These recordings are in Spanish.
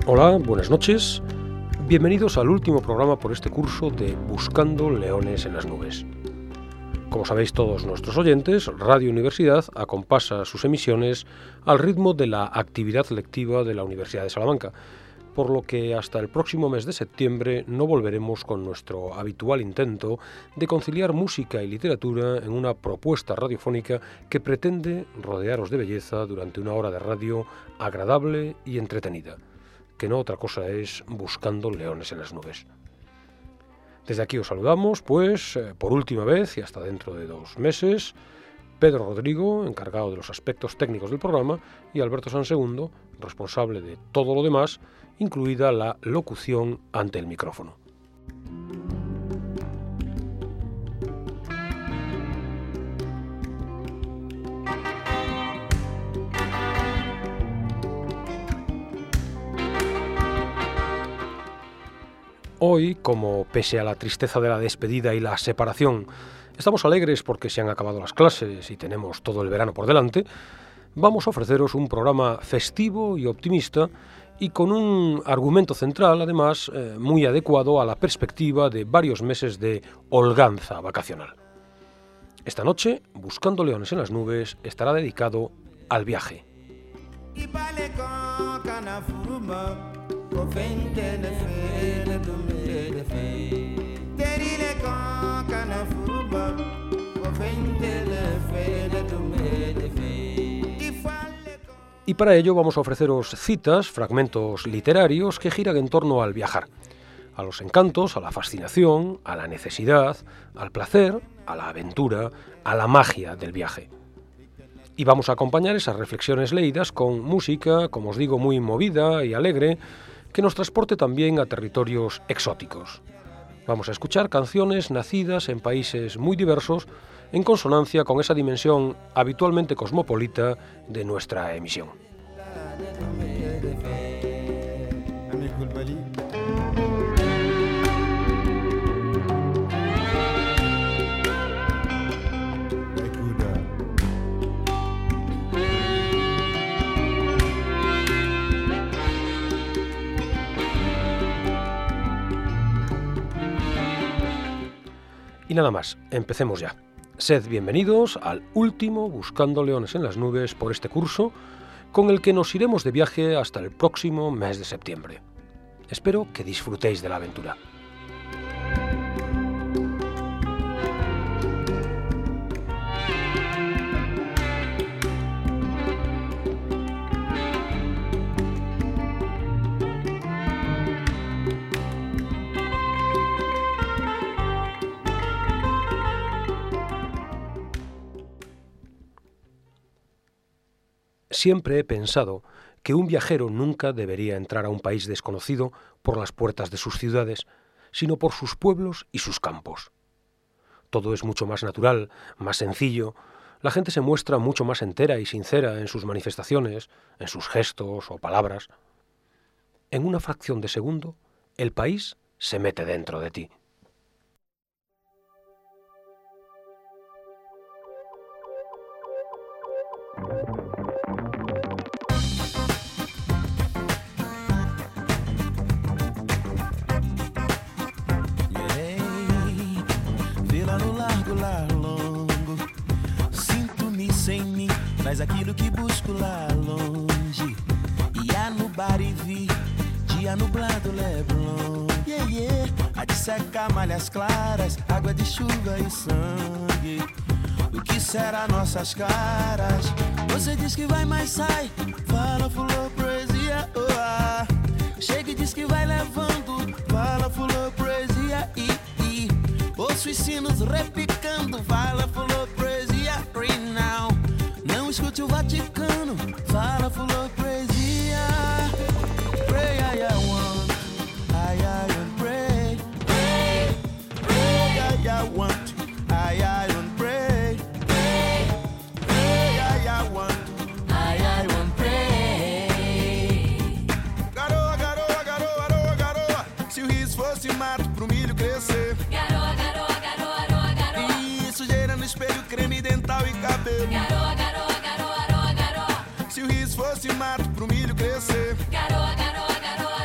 Hola, buenas noches. Bienvenidos al último programa por este curso de Buscando Leones en las Nubes. Como sabéis todos nuestros oyentes, Radio Universidad acompasa sus emisiones al ritmo de la actividad lectiva de la Universidad de Salamanca, por lo que hasta el próximo mes de septiembre no volveremos con nuestro habitual intento de conciliar música y literatura en una propuesta radiofónica que pretende rodearos de belleza durante una hora de radio agradable y entretenida, que no otra cosa es Buscando Leones en las Nubes. Desde aquí os saludamos, pues, por última vez y hasta dentro de 2 meses, Pedro Rodrigo, encargado de los aspectos técnicos del programa, y Alberto Sansegundo, responsable de todo lo demás, incluida la locución ante el micrófono. Hoy, como pese a la tristeza de la despedida y la separación, estamos alegres porque se han acabado las clases y tenemos todo el verano por delante, vamos a ofreceros un programa festivo y optimista y con un argumento central, además, muy adecuado a la perspectiva de varios meses de holganza vacacional. Esta noche, Buscando Leones en las Nubes estará dedicado al viaje. Y para ello vamos a ofreceros citas, fragmentos literarios que giran en torno al viajar, a los encantos, a la fascinación, a la necesidad, al placer, a la aventura, a la magia del viaje. Y vamos a acompañar esas reflexiones leídas con música, como os digo, muy movida y alegre, que nos transporte también a territorios exóticos. Vamos a escuchar canciones nacidas en países muy diversos, en consonancia con esa dimensión habitualmente cosmopolita de nuestra emisión. Y nada más, empecemos ya. Sed bienvenidos al último Buscando Leones en las Nubes por este curso, con el que nos iremos de viaje hasta el próximo mes de septiembre. Espero que disfrutéis de la aventura. Siempre he pensado que un viajero nunca debería entrar a un país desconocido por las puertas de sus ciudades, sino por sus pueblos y sus campos. Todo es mucho más natural, más sencillo, la gente se muestra mucho más entera y sincera en sus manifestaciones, en sus gestos o palabras. En una fracción de segundo, el país se mete dentro de ti. Traz aquilo que busco lá longe. Ia no bar e vi dia nublado Leblon. Yeah, yeah. A de secar malhas claras, água de chuva e sangue. O que será nossas caras? Você diz que vai, mas sai. Fala, fulô, poesia, oh, ah. Chega e diz que vai levando. Fala, fulô, poesia, e. Ouço os sinos repicando. Fala, fulô, poesia, now. Não escute o Vaticano, fala, fulô, poesia. Pray, I want, I want, pray. Pray, pray, I want, pray. Pray, pray, I want, pray. Garoa, garoa, garoa, garoa, garoa. Se o riso fosse mato pro milho crescer. Garoa, garoa, garoa, garoa, garoa. E sujeira no espelho, creme dental e cabelo. Garoa, garoa. Se o riso fosse mato pro milho crescer. Garoa, garoa, garoa,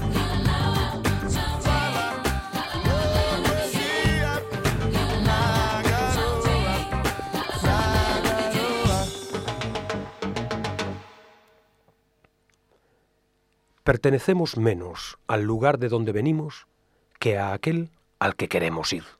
Pertenecemos menos al lugar de donde venimos que a aquel al que queremos ir.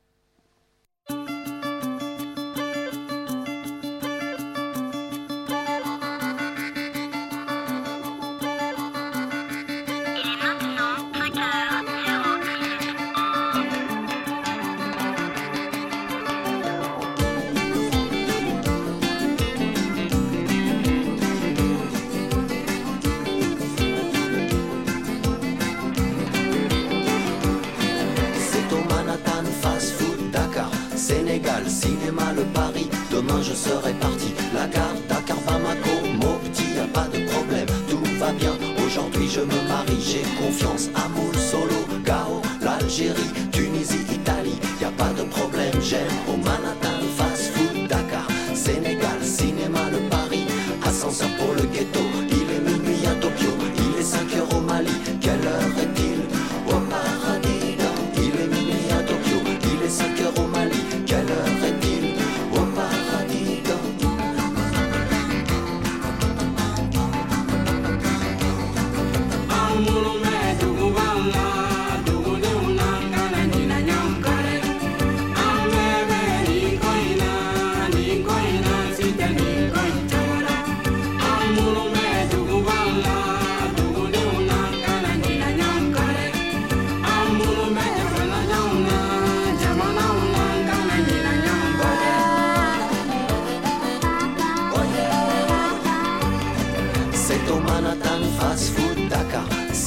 Cinéma, le Paris, demain je serai parti. La gare, Dakar, Bamako, Mopti, y a pas de problème, tout va bien. Aujourd'hui je me marie, j'ai confiance. Amour, Solo, Gao, l'Algérie, Tunisie, Italie, y a pas de problème. J'aime au Manhattan, fast food, Dakar, Sénégal, cinéma, le Paris. Ascenseur pour le ghetto, il est minuit à Tokyo, il est 5 heures au Mali. Quelle heure est-il au paradis? Il est minuit à Tokyo, il est 5 heures au Mali. Quelle heure est-il au paradis?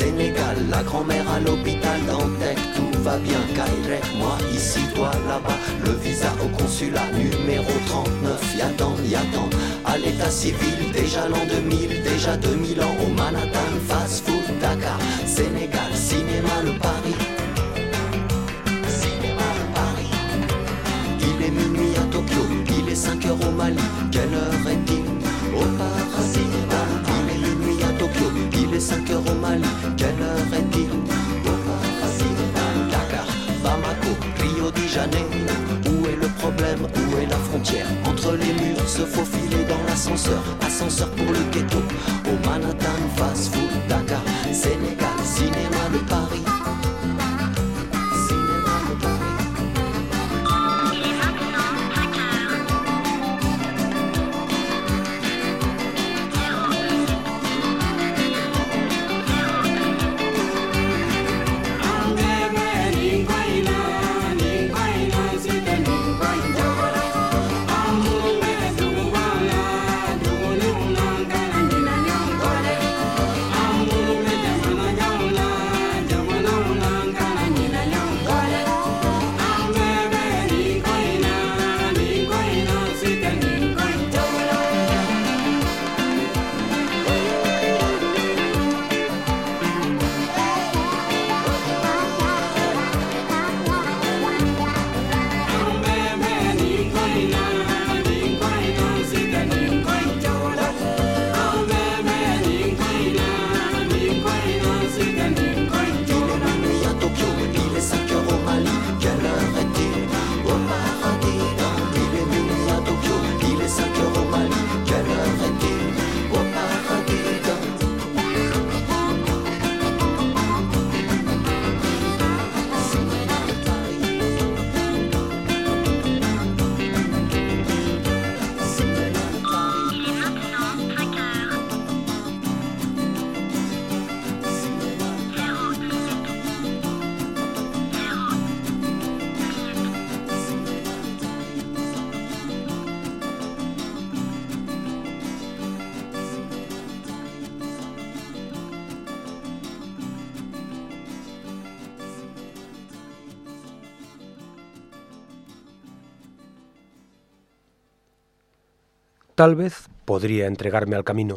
Sénégal, la grand-mère à l'hôpital Dantec, tout va bien, Kairek, moi ici, toi là-bas, le visa au consulat, numéro 39, y'attends, à l'état civil, déjà l'an 2000, déjà 2000 ans, au Manhattan, fast food, Dakar, Sénégal, cinéma, le Paris, cinéma, le Paris, il est minuit à Tokyo, il est 5 heures au Mali, quelle heure est-il au paradis? Il est minuit à Tokyo, il est 5 heures au Mali, quelle heure est-il au paradis? Dakar, Bamako, Rio de Janeiro, où est le problème, où est la frontière? Entre les murs, se faufiler dans l'ascenseur, ascenseur pour le ghetto, au Manhattan, fast food, Dakar, Sénégal, cinéma, le Paris, cinéma, le Paris. Tal vez podría entregarme al camino,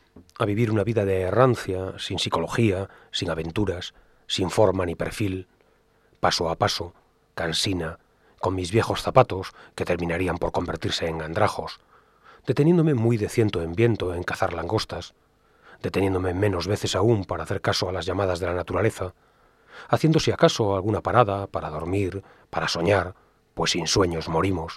a vivir una vida de errancia, sin psicología, sin aventuras, sin forma ni perfil, paso a paso, cansina, con mis viejos zapatos que terminarían por convertirse en andrajos, deteniéndome muy de ciento en viento en cazar langostas, deteniéndome menos veces aún para hacer caso a las llamadas de la naturaleza, haciendo si acaso alguna parada para dormir, para soñar, pues sin sueños morimos.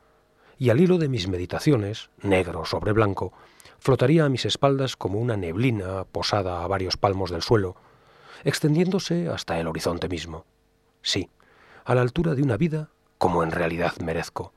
Y al hilo de mis meditaciones, negro sobre blanco, flotaría a mis espaldas como una neblina posada a varios palmos del suelo, extendiéndose hasta el horizonte mismo. Sí, a la altura de una vida como en realidad merezco.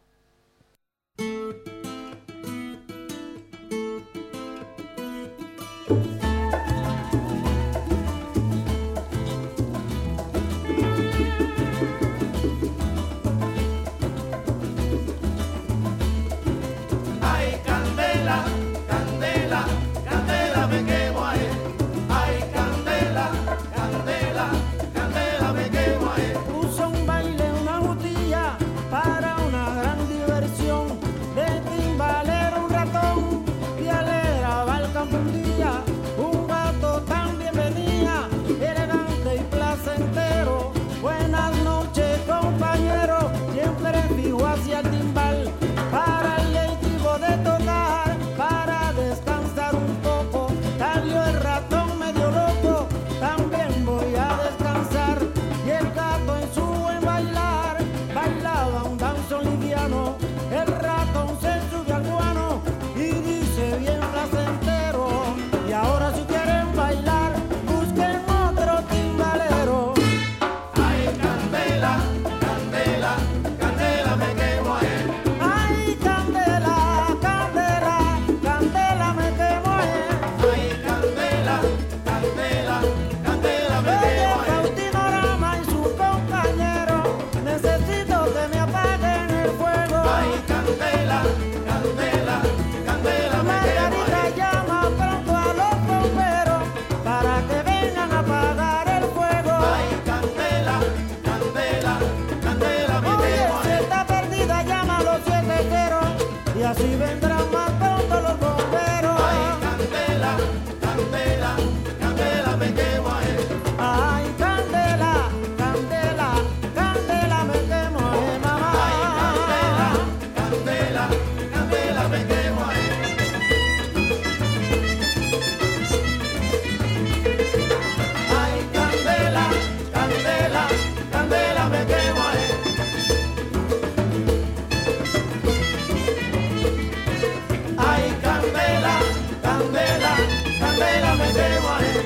candela, candela me quemo ahí. Ay, candela, candela, candela me quemo ahí, mamá. Ay, candela, candela, candela me quemo ahí. Ay, candela, candela, candela me quemo ahí. Ay, candela, candela, candela me quemo ahí.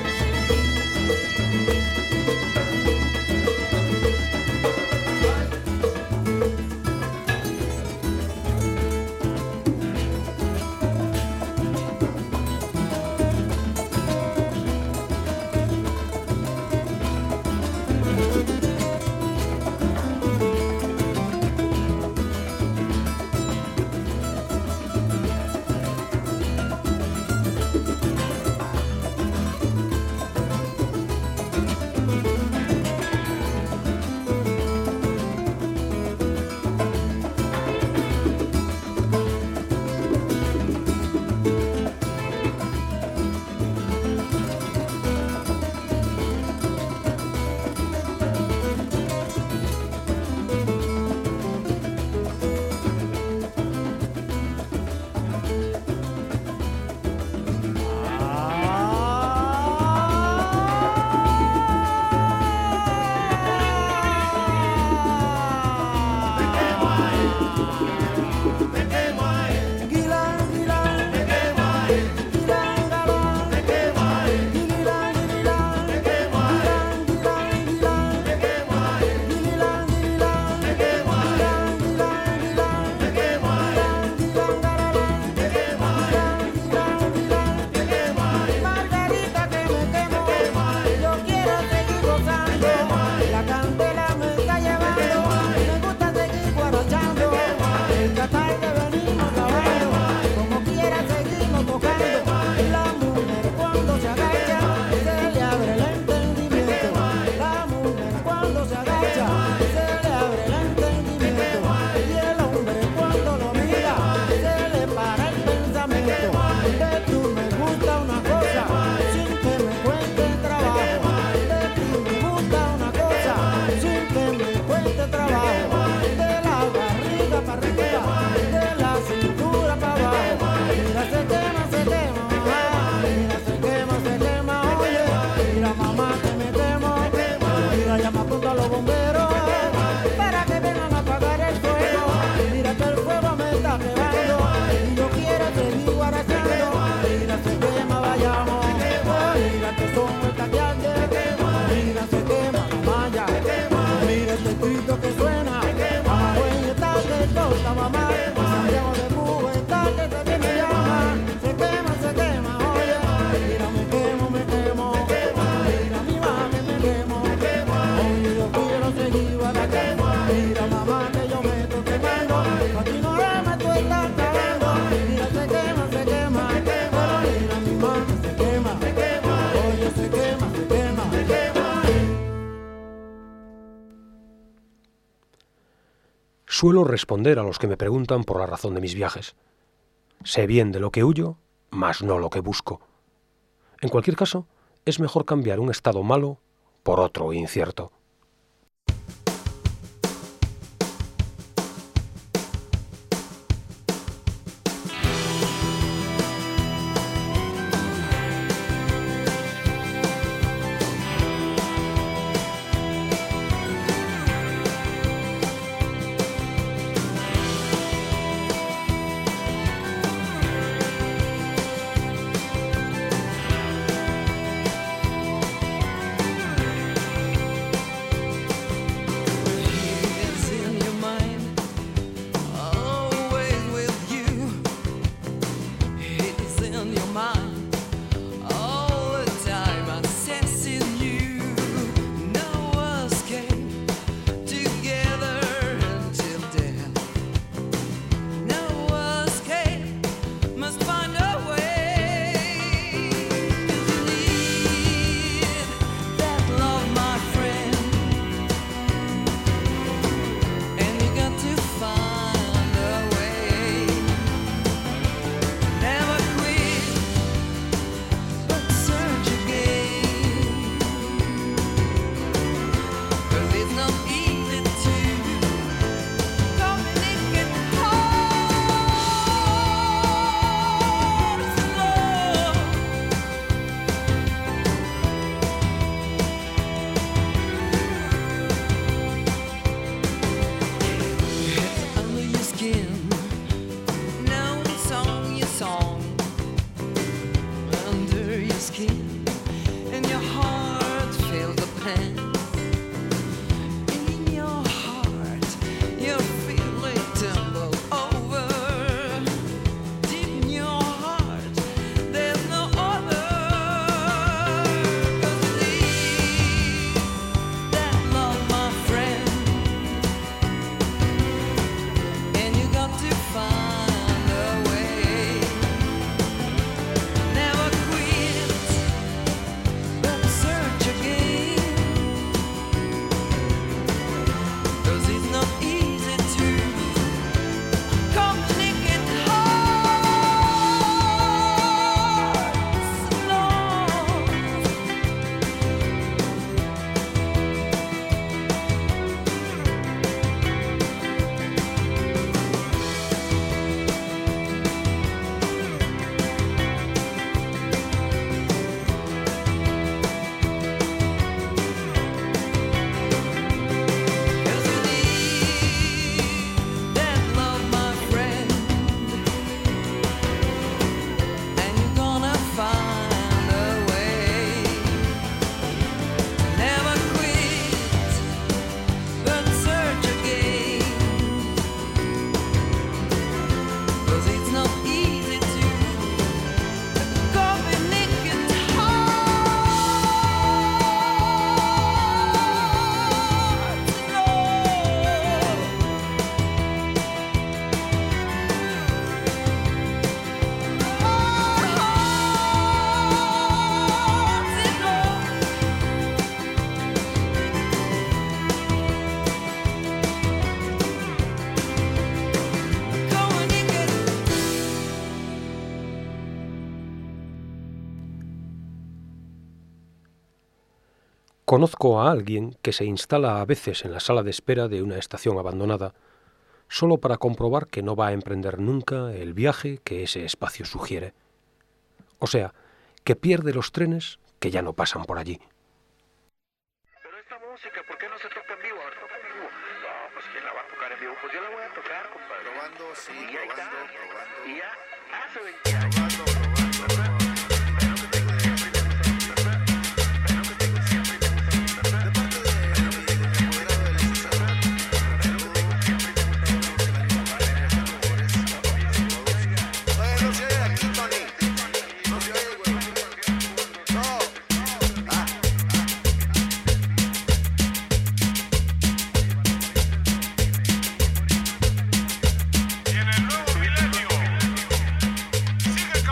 Margarita que me quemo, yo quiero seguir gozando. La candela me está llevando, me gusta seguir guarachando. Esta tarde venimos grabando, como quiera seguimos tocando. La mujer cuando se agacha, se le abre el entendimiento. La mujer cuando se agacha, se le abre el entendimiento. Y el hombre cuando lo mira, se le para el pensamiento. De tú me gusta una cosa, sin que me cuente trabajo. De ti me gusta una cosa, sin que me cuente trabajo. De la barriga para arriba, de la cintura para abajo. Mira se quema, mira se quema, oye. Mira mamá que me quemo, mira llama pronto a los bomberos para que vengan a apagar el fuego. Mira que el fuego me está quemando y yo quiero seguir guarachando. Mira se quema, vayamos, mira que son estas grandes. Mira se quema la malla, mira este grito que suena. Mamá güey está que toca mamá, Santiago de Cuba está que también me llama. Se quema, oye, mira me quemo, mira mi mamá que me quemo. Oye yo quiero seguir guarachando. Mira mamá que yo me estoy quemando, aquí no me tú estás acabando. Mira se quema, pero mira mi mamá se quema. Oye se quema. Suelo responder a los que me preguntan por la razón de mis viajes. Sé bien de lo que huyo, mas no lo que busco. En cualquier caso, es mejor cambiar un estado malo por otro incierto. skin, and your heart feels the pain. In your heart, you feel it tumble over. Deep in your heart, there's no other. 'Cause believe that love, my friend, and you got to find a way. Never quit, but search again. 'Cause it's not easy to communicate hearts alone. Cause you need that love, my friend, and you're gonna find a way. Never quit, but search again. 'Cause it's not easy to communicate hearts alone. Conozco a alguien que se instala a veces en la sala de espera de una estación abandonada solo para comprobar que no va a emprender nunca el viaje que ese espacio sugiere. O sea, que pierde los trenes que ya no pasan por allí. Pero esta música, ¿por qué no se toca en vivo? A ver, toca en vivo. No, pues ¿quién la va a tocar en vivo? Pues yo la voy a tocar, compadre. Probando, sí, Y ahí está. probando. Y ya hace 20 años. Probando. Oye, no se oye aquí, Tony. No se oye, güey. No. Ah. Y en el nuevo milenio sigue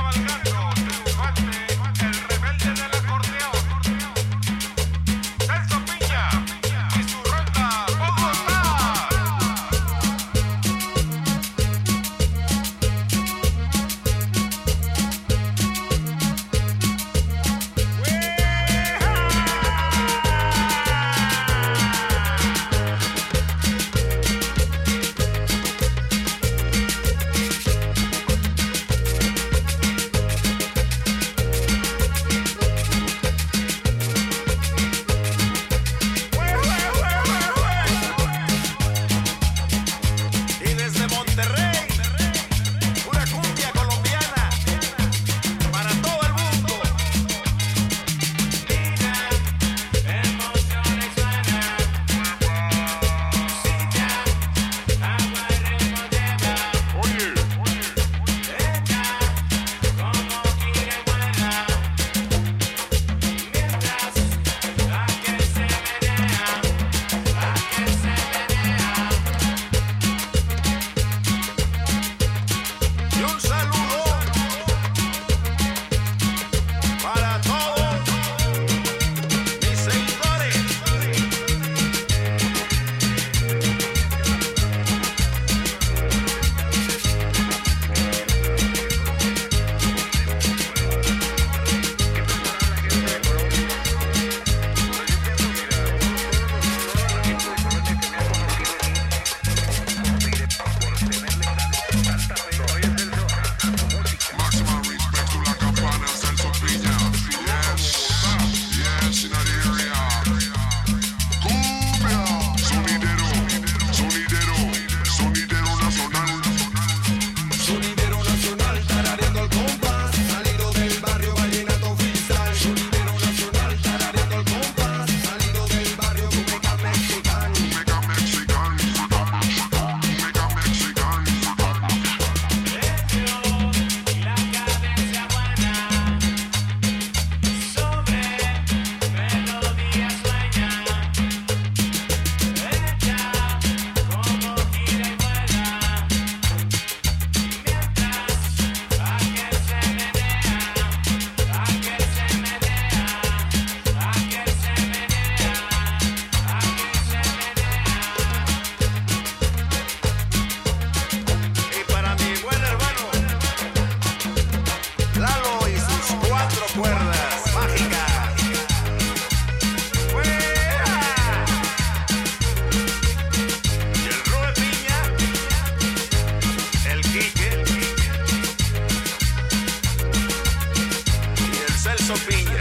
sopilla.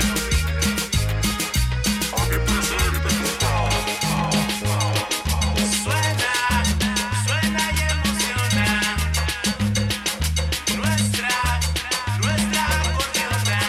A qué placer te gusta. Suena, suena y emociona. Nuestra acordeona.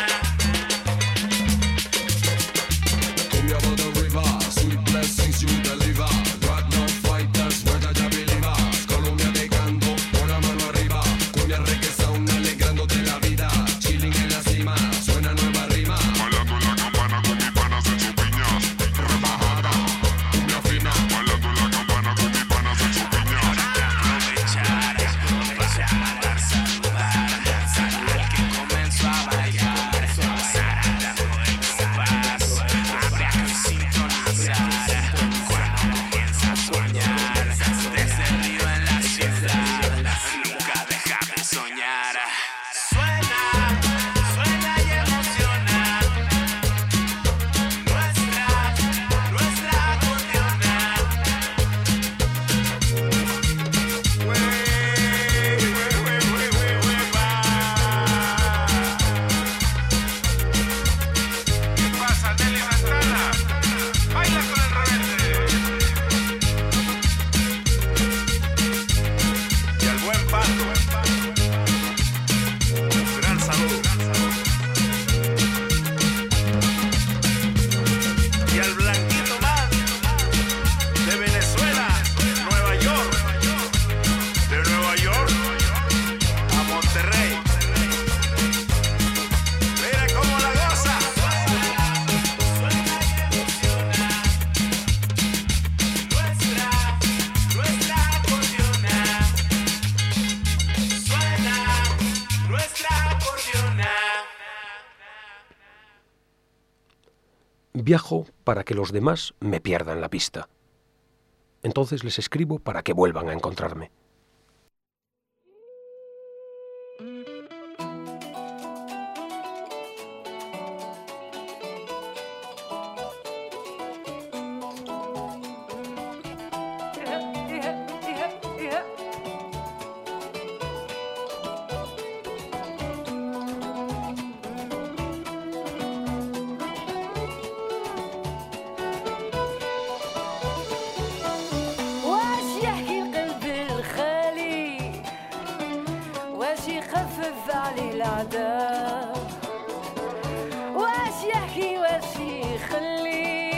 Come over the river, sweet blessings you deliver. Got no fighters, where ya believers. Colombia te canto, con la mano arriba. Cumbia reggae sound, alegrándote la vida. Chilling en la cima, suena nueva rima. Bailando en la campana con mis panas en su piña. Rebajada, cumbia fina. Bailando en la campana con mis panas en su piña. Aprovechar para saludar al que comenzó a bailar. Sarara por el compás, habrá que sintonizar cuando comienza a soñar. Desde el río en la ciudad, nunca deja de soñar. Suena, suena y emociona. Nuestra acordeona. ¿Qué pasa, Nelly Santana? Baila con el rebelde. Y al buen Pato. Gran saludo. Y al Blanquito Man de Venezuela, Nueva York. De Nueva York a Monterrey. Mira cómo la goza. Nuestra acordeona. Suena nuestra acordeona. Viajo para que los demás me pierdan la pista. Entonces les escribo para que vuelvan a encontrarme. واش يحكي قلبي الخالي، واش يخفف عليه العذاب، واش يحكي واش يخلي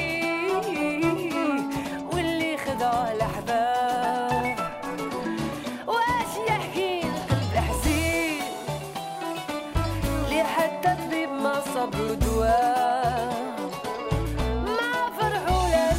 واللي خدعه الأحباب، واش يحكي القلب الحزين اللي حتى الطبيب ما صبر دواء، ما فرحوا لا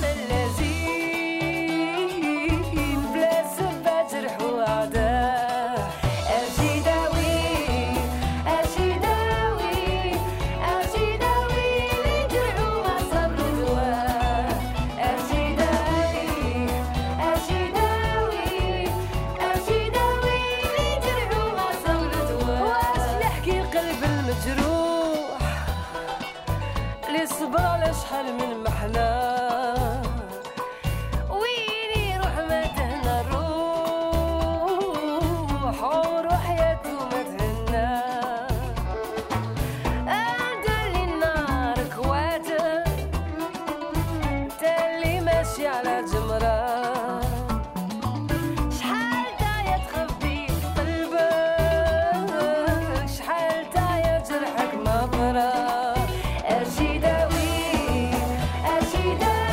ملازين بلا سبة جرحوا أعداء. أجي داوي أجي داوي أجي داوي اللي جرحوا ما صبر دواء. أجي داوي أجي داوي أجي داوي اللي جرحوا ما صبر دواء. واش يحكي القلب المجروح اللي صبر على شحال من محنة، وين يروح ما تهنى الروح وروح ياتو ما تهنى. انت اللي النار كواتر، انت اللي ماشي على جمرة، شحال تايا تخبي قلبك، شحال تايا جرحك ما برا. أجي داوي أجي داوي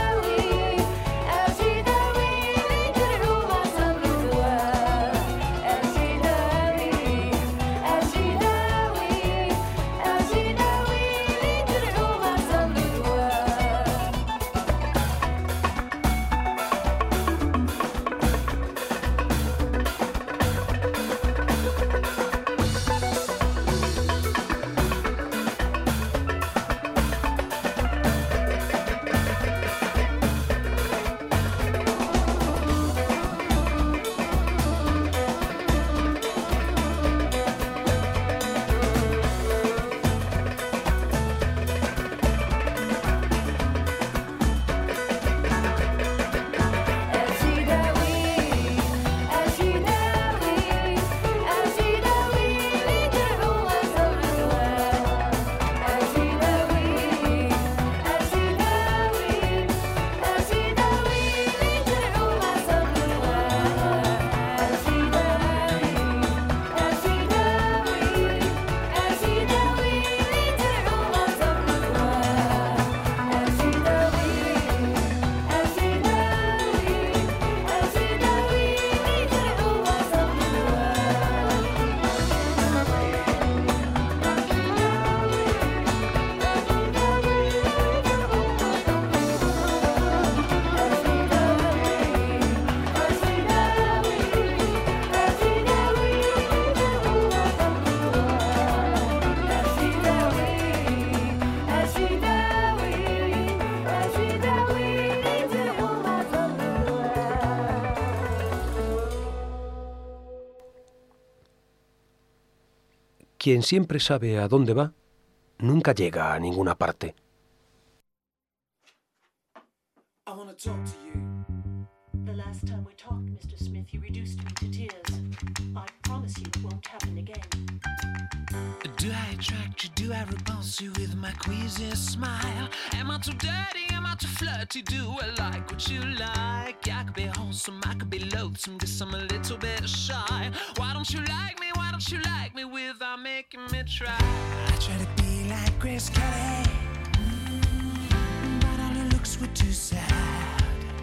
quien siempre sabe a dónde va, nunca llega a ninguna parte. I want to talk to you. The last time we talked, Mr. Smith, you reduced me to tears. I promise you it won't happen again. Do I attract you? Do I repulse you with my queasy smile? Am I too dirty? Am I too flirty? Do I like what you like? I could be wholesome, I could be loathsome, guess I'm a little bit shy. Why don't you like me? Why don't you like me without making me try? I try to be like Grace Kelly, but all her looks were too sad.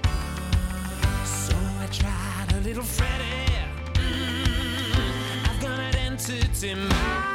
So I tried a little Freddie. I've got an entity mind.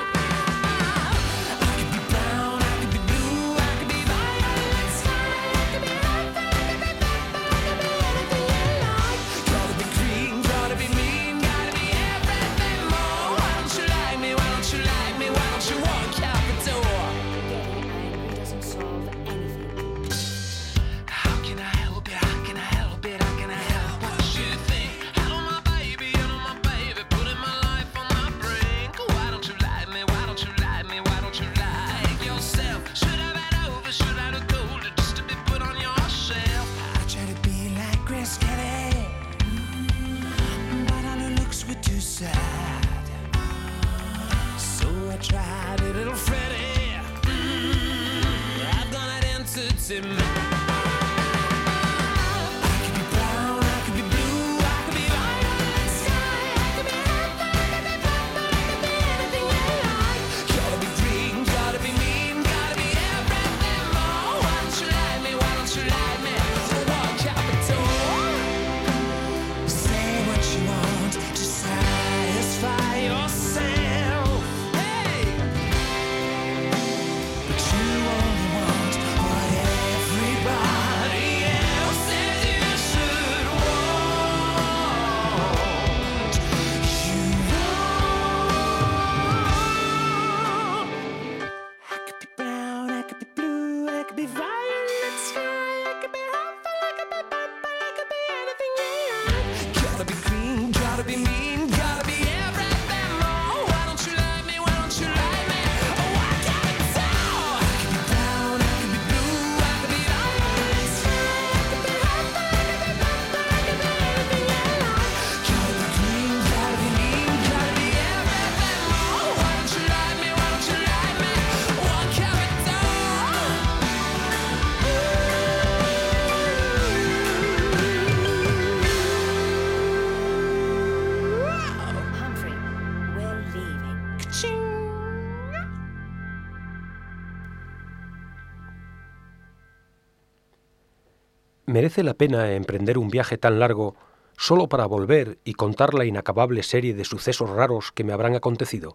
¿Merece la pena emprender un viaje tan largo solo para volver y contar la inacabable serie de sucesos raros que me habrán acontecido?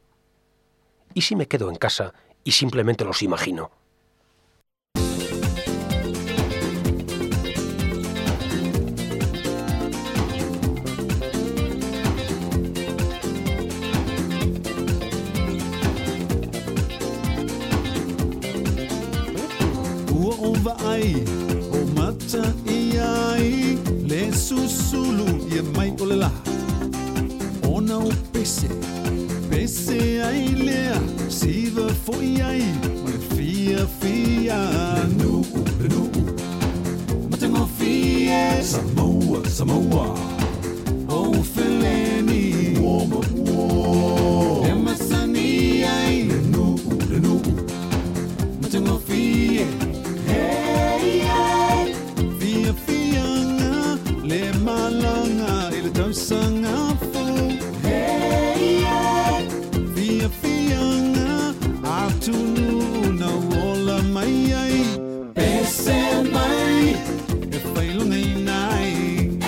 ¿Y si me quedo en casa y simplemente los imagino? Le susulu ye mai olela ona o pese ai lea siva foi ai mai fia no matengo fia Samoa o feleni wo emasani ai no matengo fia le malanga il tausanga fu fia atunu na ola mai ai pese mai e fai lungai nai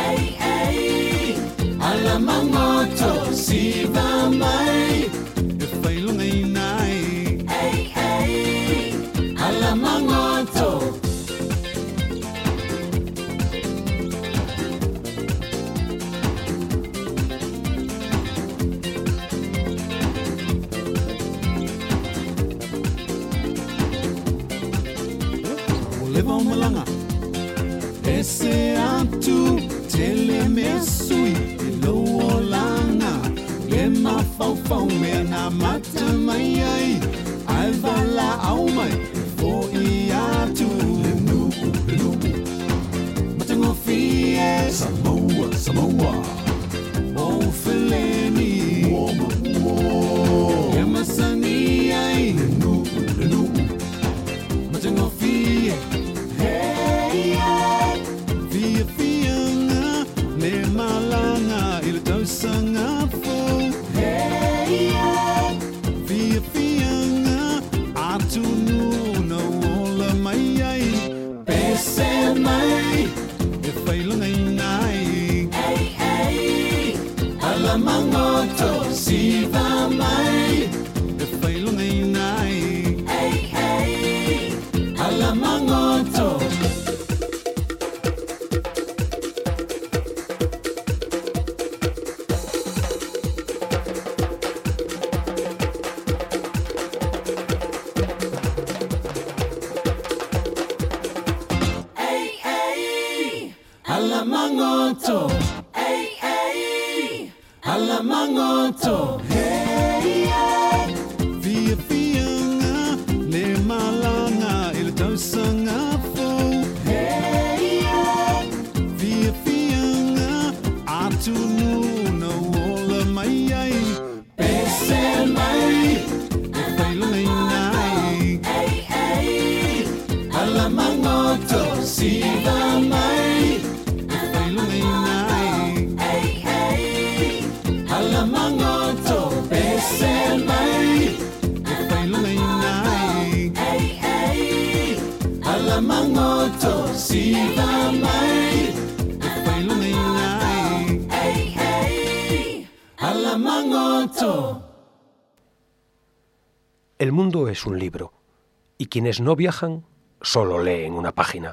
ala mangoto si va mai e fai lungai nai ala mangoto. Malanga ese atu tele mesui lo langa le ma fau fau me na mata mai ai ai vala au mai fo ia tu le nu matango fie Samoa Samoa o feleni wo yamasani ai le nu matango fie hey ai fie fianga le malanga il tau sanga fo hey ai fie fianga atu nu no ola mai ai pese mai e failanga inai hey hey ala mangoto si va mai e failanga inai hey hey ala mangoto alla mangoto hey hey alla mangoto hey hey via fianga le malanga il tau sanga fo hey hey via fianga atu nu no ola mai ai pese mai e failanga inai hey hey alla mangoto si va mai alla mangoto pese mai e failanga inai hey hey alla mangoto si va mai e failanga inai hey hey alla mangoto. El mundo es un libro, y quienes no viajan solo leen una página.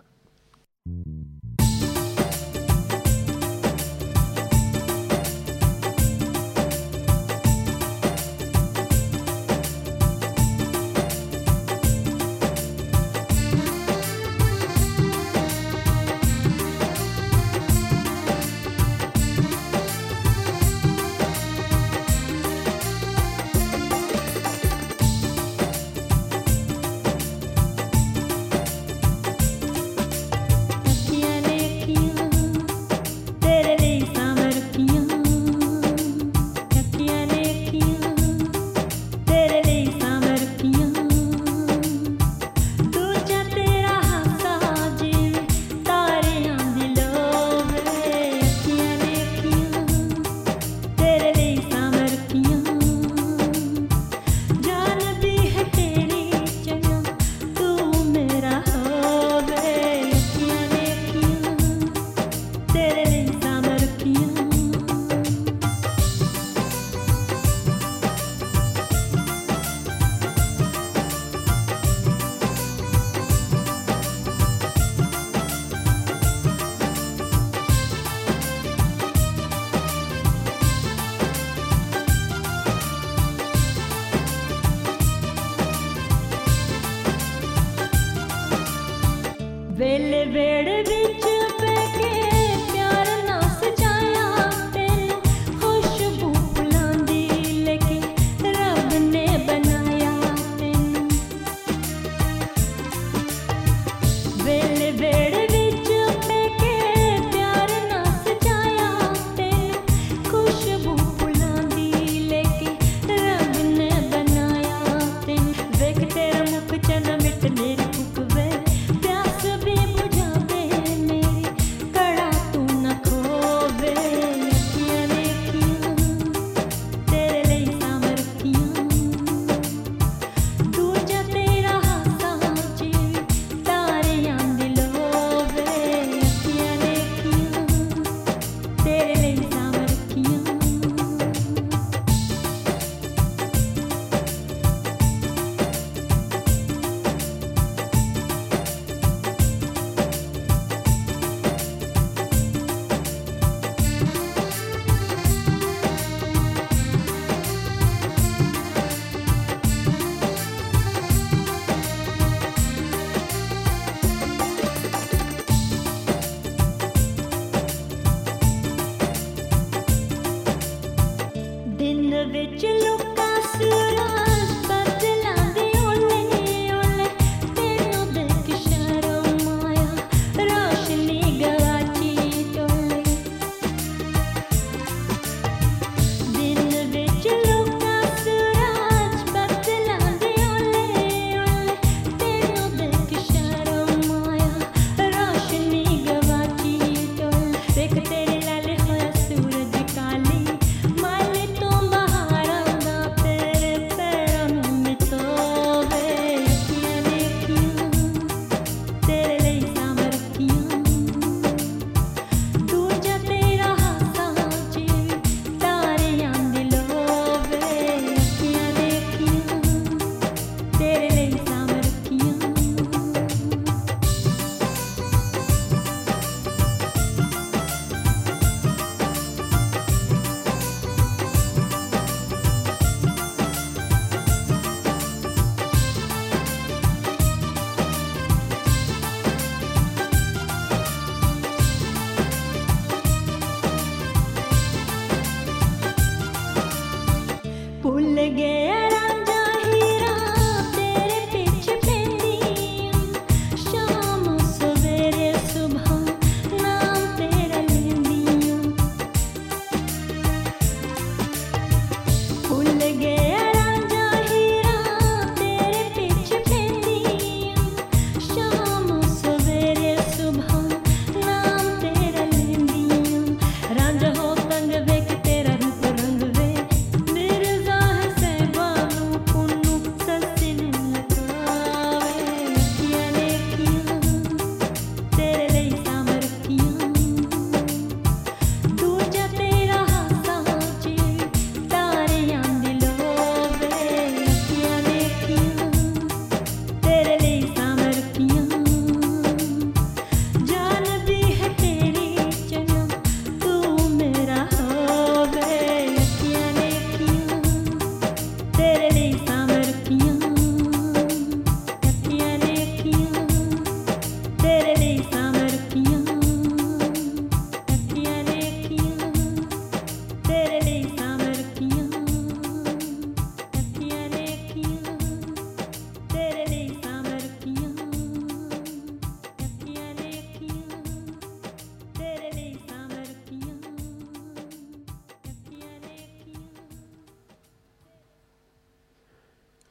ਵੇਲੇ ਵੇੜੇ ਵਿੱਚ ਪੈ ਕੇ ਪਿਆਰ ਨਾ ਸਜਾਇਆ ਤੈਨੂੰ ਖੁਸ਼ਬੂ ਫੁੱਲਾਂ ਦੀ ਲੈ ਕੇ ਰੱਬ ਨੇ ਬਣਾਇਆ ਤੈਨੂੰ ਵੇਲੇ ਵੇੜੇ ਵਿੱਚ ਪੈ ਕੇ ਪਿਆਰ ਨਾ ਸਜਾਇਆ ਤੈਨੂੰ ਖੁਸ਼ਬੂ ਫੁੱਲਾਂ ਦੀ ਲੈ ਕੇ ਰੱਬ ਨੇ ਬਣਾਇਆ ਤੈਨੂੰ ਵੇਖ ਤੇਰਾ ਮੁਖ ਚੰਨ ਮਿੱਟ ਮੇਰੀ ਭੁੱਖ ਵੇ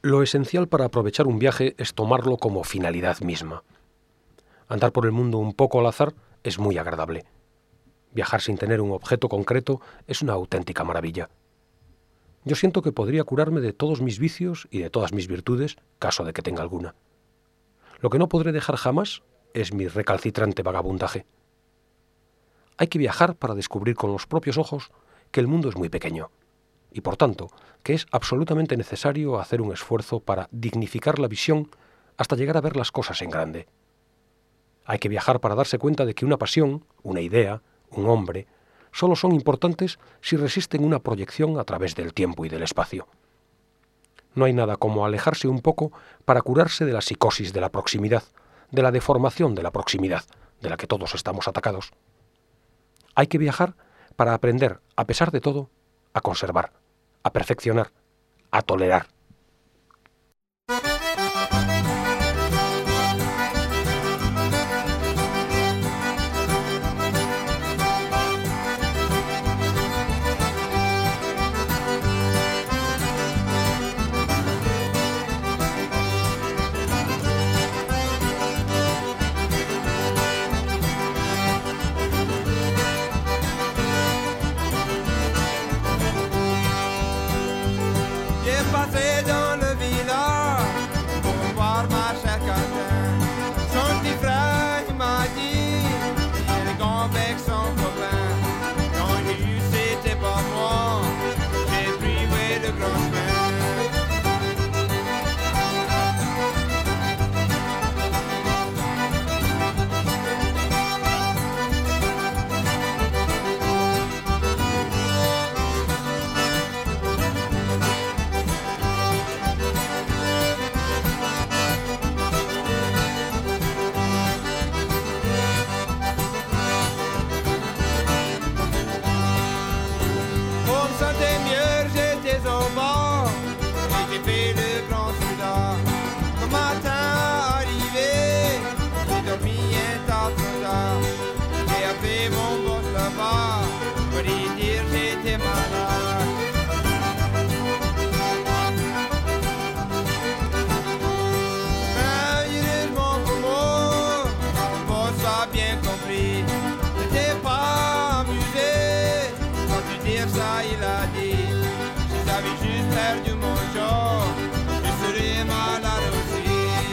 Lo esencial para aprovechar un viaje es tomarlo como finalidad misma. Andar por el mundo un poco al azar es muy agradable. Viajar sin tener un objeto concreto es una auténtica maravilla. Yo siento que podría curarme de todos mis vicios y de todas mis virtudes, caso de que tenga alguna. Lo que no podré dejar jamás es mi recalcitrante vagabundaje. Hay que viajar para descubrir con los propios ojos que el mundo es muy pequeño, y por tanto que es absolutamente necesario hacer un esfuerzo para dignificar la visión hasta llegar a ver las cosas en grande. Hay que viajar para darse cuenta de que una pasión, una idea, un hombre, solo son importantes si resisten una proyección a través del tiempo y del espacio. No hay nada como alejarse un poco para curarse de la psicosis de la proximidad, de la deformación de la proximidad, de la que todos estamos atacados. Hay que viajar para aprender, a pesar de todo, a conservar, a perfeccionar, a tolerar. J'ai passé dans le village pour voir ma chère Catin. Son petit frère il m'a dit il est grand avec son copain. Quand j'ai vu c'était pas moi, j'ai pris ouais, le grand chemin. Pour me sentir mieux, j'étais au bord et j'ai fait le grand souda. Le matin arrivé, j'ai dormi un tas trop tard. J'ai appelé mon boss là-bas pour lui dire j'étais malade. Heureusement pour moi, mon boss a bien compris. J'étais pas amusé. Quand tu dis ça, il a dit si j'avais juste perdu mon job, je serais malade aussi.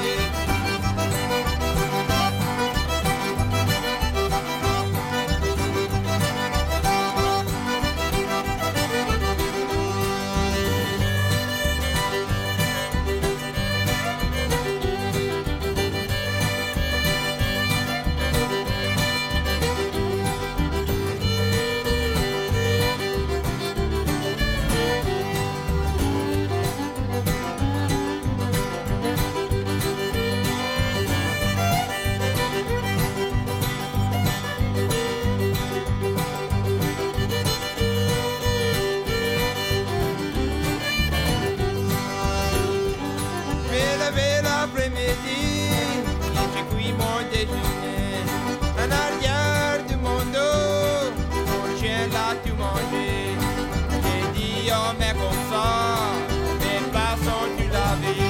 Mais levé l'après-midi, j'ai cuit mon déjeuner. En arrière de mon dos, mon chien l'a tout mangé. J'ai dit, oh mais comme ça, mes plats sont du lavé.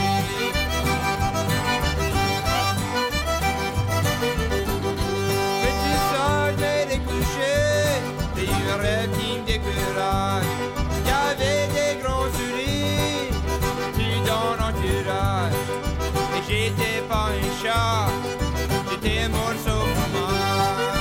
Petit sage, j'ai découché, j'ai eu un rêve qui me décourage. Il y avait des grands souris, tu donnes entourage. Et j'étais pas un chat, j'étais un morceau de fromage.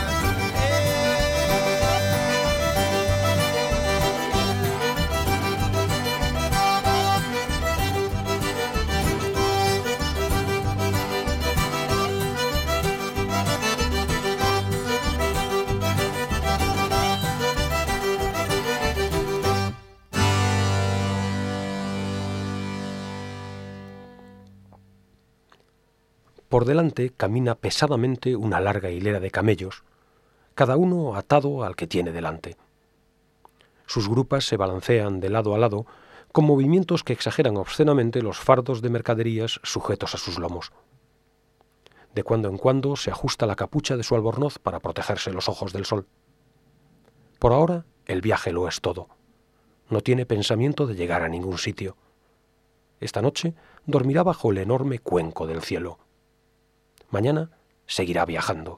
Por delante camina pesadamente una larga hilera de camellos, cada uno atado al que tiene delante. Sus grupas se balancean de lado a lado con movimientos que exageran obscenamente los fardos de mercaderías sujetos a sus lomos. De cuando en cuando se ajusta la capucha de su albornoz para protegerse los ojos del sol. Por ahora, el viaje lo es todo. No tiene pensamiento de llegar a ningún sitio. Esta noche dormirá bajo el enorme cuenco del cielo. Mañana seguirá viajando.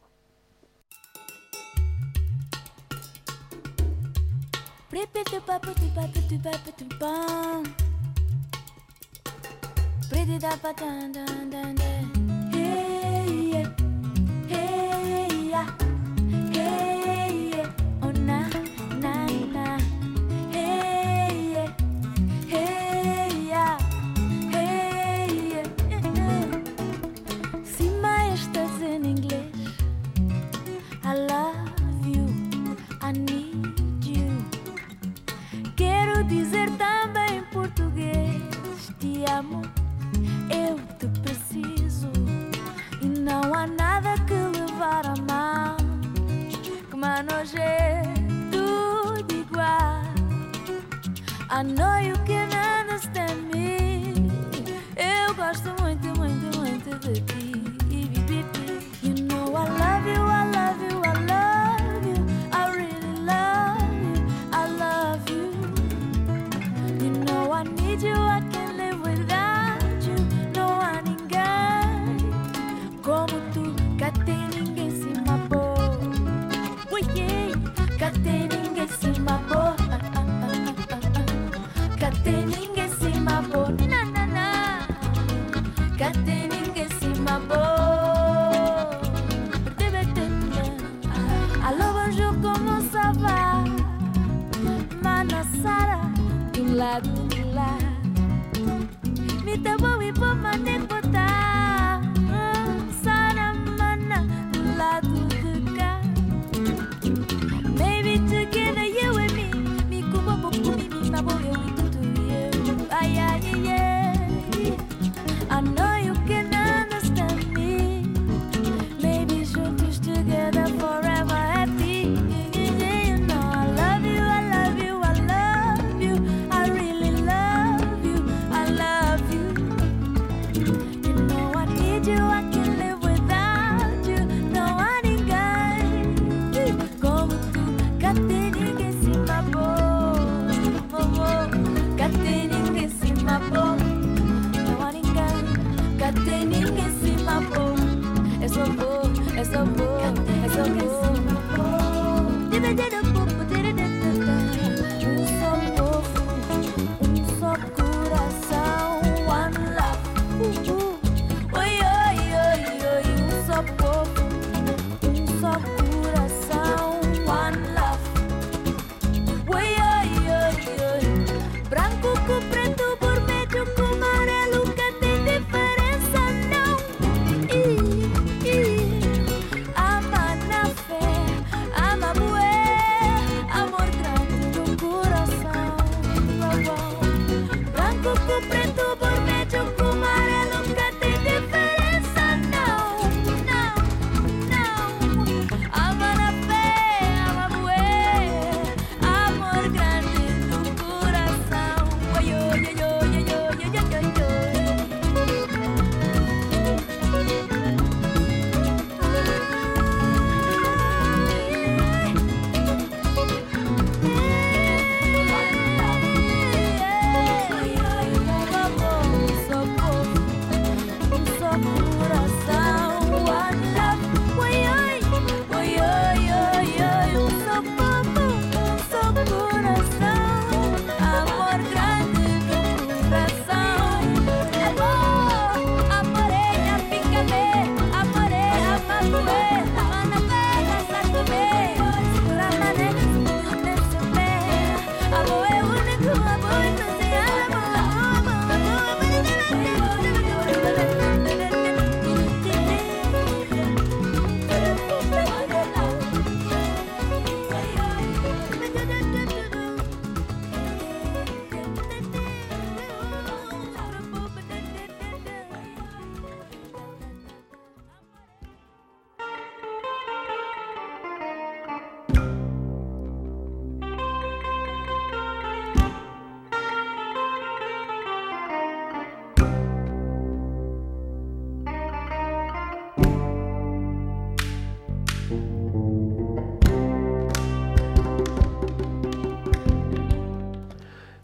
Dizer também em português: te amo, eu te preciso. E não há nada que levar a mal, que manoje tudo igual. I know you can understand me. Eu gosto muito, muito, muito de ti. You know I love you, I love you, I love you. I really love you, I love you. You know I need you, I can't live without you. Não há ninguém como tu, cá tem ninguém se mapou. Oh yeah, cá tem ninguém se mapou. Cá tem ninguém se mapou. Na na na, cá tem ninguém se mapou. Alô, bonjour, comment ça va? Mana Sara, do lado de lá. Me dá bom e bom manecota. Sara, mana, do lado de cá. Maybe together you and me como pouco me mabo eu e tudo eu. Ai ai yeah. I know you can understand me. Maybe juntos together forever happy. You know I love you, I love you, I love you. I really love you, I love you. You know I need you, I can't live without you. Não há ninguém como tu, cá tem ninguém se mapou. Cá tem ninguém se mapou. Não há ninguém, cá tem ninguém se mapou. É só boa, é só boa, é só boa. Só povo, só coração, one love. Oi, oi, oi, oi, só povo, só coração, one love. Oi, oi, oi, oi, branco com preto, vermelho com amarelo, que tem diferença não.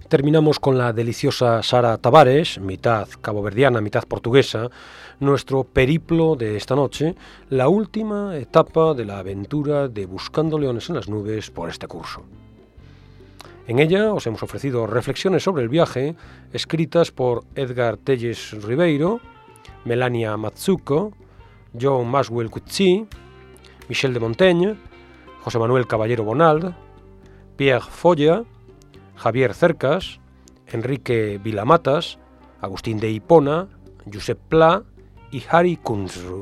Terminamos con la deliciosa Sara Tavares, mitad caboverdiana, mitad portuguesa, nuestro periplo de esta noche, la última etapa de la aventura de Buscando Leones en las Nubes por este curso. En ella os hemos ofrecido reflexiones sobre el viaje escritas por Edgar Telles Ribeiro, Melania Mazzucco, John Maswell Coetzee, Michel de Montaigne, José Manuel Caballero Bonald, Pierre Folla, Javier Cercas, Enrique Vilamatas, Agustín de Hipona, Josep Pla y Harry Kunzru.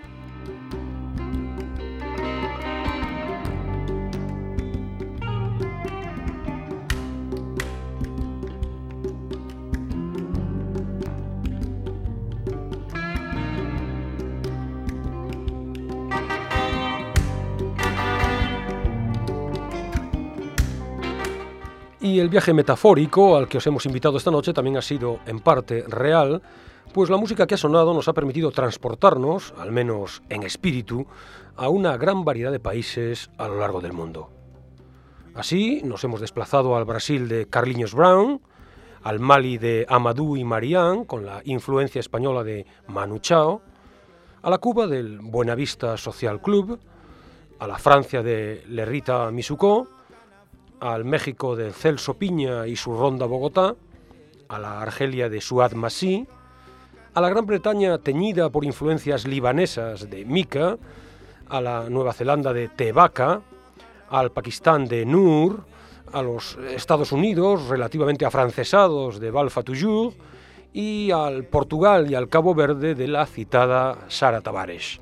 Y el viaje metafórico al que os hemos invitado esta noche también ha sido, en parte, real, pues la música que ha sonado nos ha permitido transportarnos, al menos en espíritu, a una gran variedad de países a lo largo del mundo. Así nos hemos desplazado al Brasil de Carlinhos Brown, al Mali de Amadou y Marianne, con la influencia española de Manu Chao, a la Cuba del Buenavista Social Club, a la Francia de Lerita Misuko, al México de Celso Piña y su Ronda Bogotá, a la Argelia de Suad Masí, a la Gran Bretaña teñida por influencias libanesas de Mika, a la Nueva Zelanda de Tebaka, al Pakistán de Noor, a los Estados Unidos relativamente afrancesados de Balfa Toujours y al Portugal y al Cabo Verde de la citada Sara Tavares.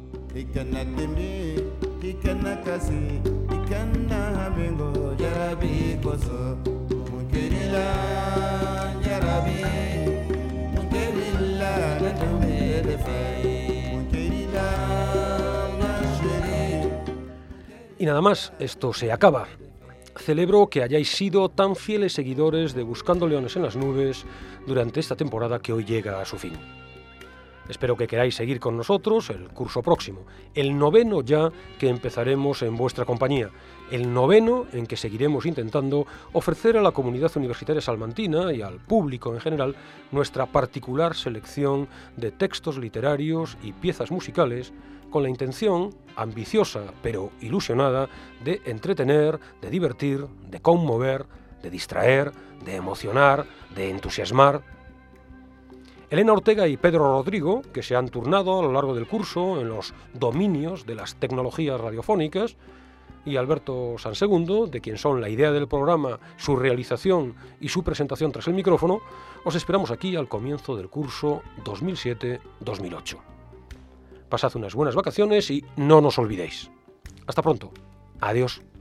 Y nada más, esto se acaba. Celebro que hayáis sido tan fieles seguidores de Buscando Leones en las Nubes durante esta temporada que hoy llega a su fin. Espero que queráis seguir con nosotros el curso próximo, el 9º ya que empezaremos en vuestra compañía, el 9º en que seguiremos intentando ofrecer a la comunidad universitaria salmantina y al público en general nuestra particular selección de textos literarios y piezas musicales con la intención, ambiciosa pero ilusionada, de entretener, de divertir, de conmover, de distraer, de emocionar, de entusiasmar. Elena Ortega y Pedro Rodrigo, que se han turnado a lo largo del curso en los dominios de las tecnologías radiofónicas, y Alberto Sansegundo, de quien son la idea del programa, su realización y su presentación tras el micrófono, os esperamos aquí al comienzo del curso 2007-2008. Pasad unas buenas vacaciones y no nos olvidéis. Hasta pronto. Adiós.